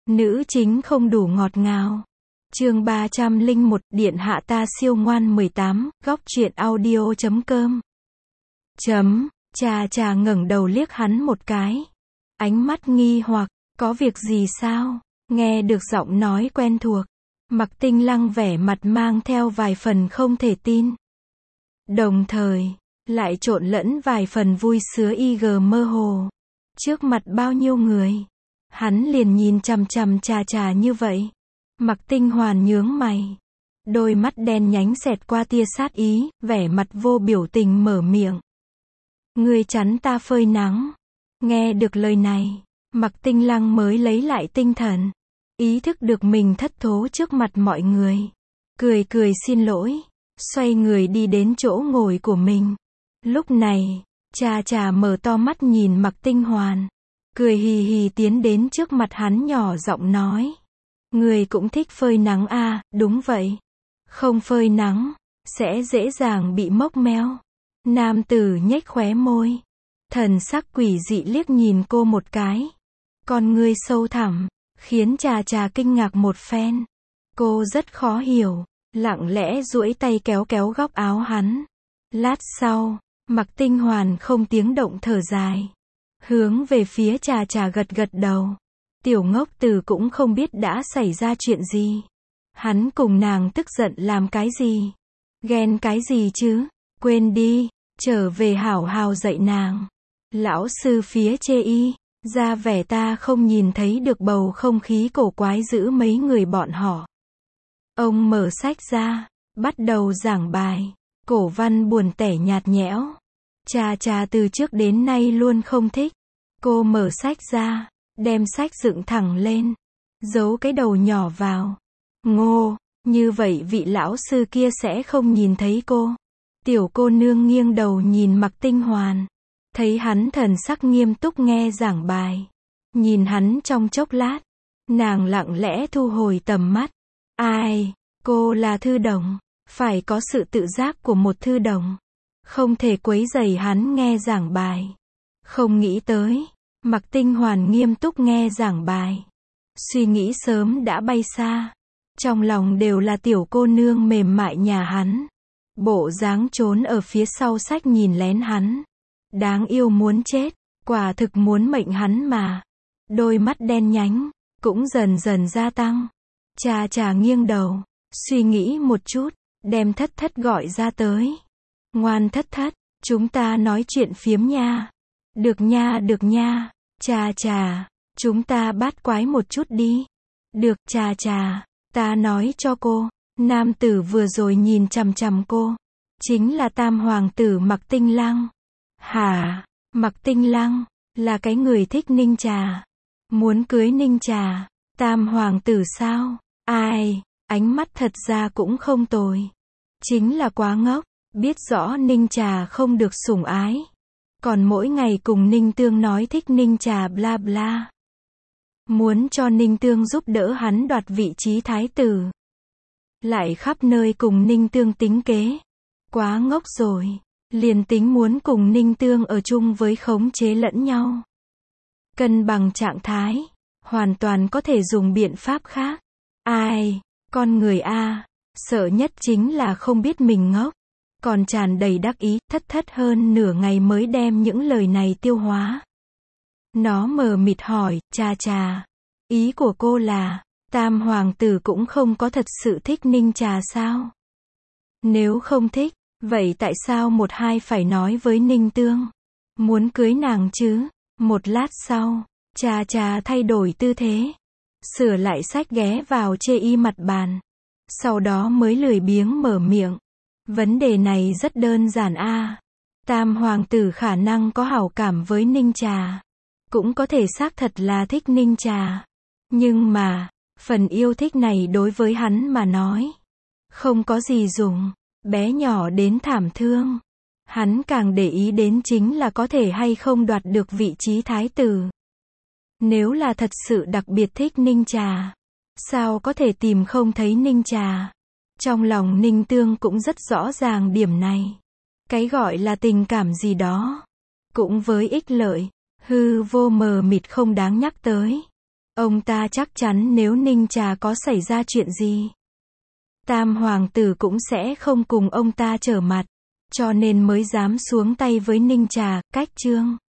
Nữ chính không đủ ngọt ngào. Chương 301, Điện hạ ta siêu ngoan 18, góc truyện audio.com. Trà ngẩng đầu liếc hắn một cái. Ánh mắt nghi hoặc, có việc gì sao? Nghe được giọng nói quen thuộc. Mặc Tinh Lăng vẻ mặt mang theo vài phần không thể tin. Đồng thời, lại trộn lẫn vài phần vui sướng mơ hồ. Trước mặt bao nhiêu người, hắn liền nhìn chằm chằm Trà như vậy. Mặc Tinh Hoàn nhướng mày. Đôi mắt đen nhánh xẹt qua tia sát ý, vẻ mặt vô biểu tình mở miệng. Ngươi chắn ta phơi nắng. Nghe được lời này, Mặc Tinh Lăng mới lấy lại tinh thần. Ý thức được mình thất thố trước mặt mọi người. Cười xin lỗi. Xoay người đi đến chỗ ngồi của mình. Lúc này, Trà mở to mắt nhìn Mặc Tinh Hoàn. Cười hì hì tiến đến trước mặt hắn nhỏ giọng nói. Người cũng thích phơi nắng à, đúng vậy. Không phơi nắng, sẽ dễ dàng bị mốc meo. Nam tử nhếch khóe môi. Thần sắc quỷ dị liếc nhìn cô một cái. Con ngươi sâu thẳm, khiến Trà kinh ngạc một phen. Cô rất khó hiểu, lặng lẽ duỗi tay kéo góc áo hắn. Lát sau, Mặc Tinh Hoàn không tiếng động thở dài. Hướng về phía Trà gật đầu. Tiểu ngốc tử cũng không biết đã xảy ra chuyện gì. Hắn cùng nàng tức giận làm cái gì? Ghen cái gì chứ? Quên đi, trở về hảo hảo dạy nàng. Lão sư phía chê y, ra vẻ ta không nhìn thấy được bầu không khí cổ quái giữa mấy người bọn họ. Ông mở sách ra, bắt đầu giảng bài. Cổ văn buồn tẻ nhạt nhẽo. Trà từ trước đến nay luôn không thích. Cô mở sách ra, đem sách dựng thẳng lên, giấu cái đầu nhỏ vào. Ngô, như vậy vị lão sư kia sẽ không nhìn thấy cô. Tiểu cô nương nghiêng đầu nhìn Mặc Tinh Hoàn. Thấy hắn thần sắc nghiêm túc nghe giảng bài. Nhìn hắn trong chốc lát, nàng lặng lẽ thu hồi tầm mắt. Ai, cô là thư đồng, phải có sự tự giác của một thư đồng. Không thể quấy rầy hắn nghe giảng bài. Không nghĩ tới, Mặc Tinh Hoàn nghiêm túc nghe giảng bài. Suy nghĩ sớm đã bay xa. Trong lòng đều là tiểu cô nương mềm mại nhà hắn. Bộ dáng trốn ở phía sau sách nhìn lén hắn. Đáng yêu muốn chết, quả thực muốn mệnh hắn mà. Đôi mắt đen nhánh, cũng dần dần gia tăng. Trà nghiêng đầu, suy nghĩ một chút, đem thất gọi ra tới. Ngoan thất, chúng ta nói chuyện phiếm nha. Được nha. Trà, chúng ta bát quái một chút đi. Được, Trà, ta nói cho cô, nam tử vừa rồi nhìn chằm cô, chính là tam hoàng tử Mặc Tinh Lăng. Hả? Mặc Tinh Lăng, là cái người thích Ninh Trà. Muốn cưới Ninh Trà, tam hoàng tử sao? Ai, ánh mắt thật ra cũng không tồi. Chính là quá ngốc, biết rõ Ninh Trà không được sủng ái. Còn mỗi ngày cùng Ninh Tương nói thích Ninh Trà bla bla. Muốn cho Ninh Tương giúp đỡ hắn đoạt vị trí thái tử. Lại khắp nơi cùng Ninh Tương tính kế. Quá ngốc rồi. Liền tính muốn cùng Ninh Tương ở chung với khống chế lẫn nhau. Cân bằng trạng thái. Hoàn toàn có thể dùng biện pháp khác. Ai, con người a, sợ nhất chính là không biết mình ngốc. Còn tràn đầy đắc ý, thất hơn nửa ngày mới đem những lời này tiêu hóa. Nó mờ mịt hỏi, Trà, ý của cô là, tam hoàng tử cũng không có thật sự thích Ninh Trà sao? Nếu không thích, vậy tại sao một hai phải nói với Ninh Tương? Muốn cưới nàng chứ? Một lát sau, Trà thay đổi tư thế. Sửa lại sách ghé vào chê y mặt bàn. Sau đó mới lười biếng mở miệng. Vấn đề này rất đơn giản a. Tam hoàng tử khả năng có hảo cảm với Ninh Trà. Cũng có thể xác thật là thích Ninh Trà. Nhưng mà, phần yêu thích này đối với hắn mà nói, không có gì dùng, bé nhỏ đến thảm thương. Hắn càng để ý đến chính là có thể hay không đoạt được vị trí thái tử. Nếu là thật sự đặc biệt thích Ninh Trà, sao có thể tìm không thấy Ninh Trà? Trong lòng Ninh Tương cũng rất rõ ràng điểm này. Cái gọi là tình cảm gì đó, cũng với ích lợi, hư vô mờ mịt không đáng nhắc tới. Ông ta chắc chắn nếu Ninh Trà có xảy ra chuyện gì, Tam hoàng tử cũng sẽ không cùng ông ta trở mặt, cho nên mới dám xuống tay với Ninh Trà, cách chương.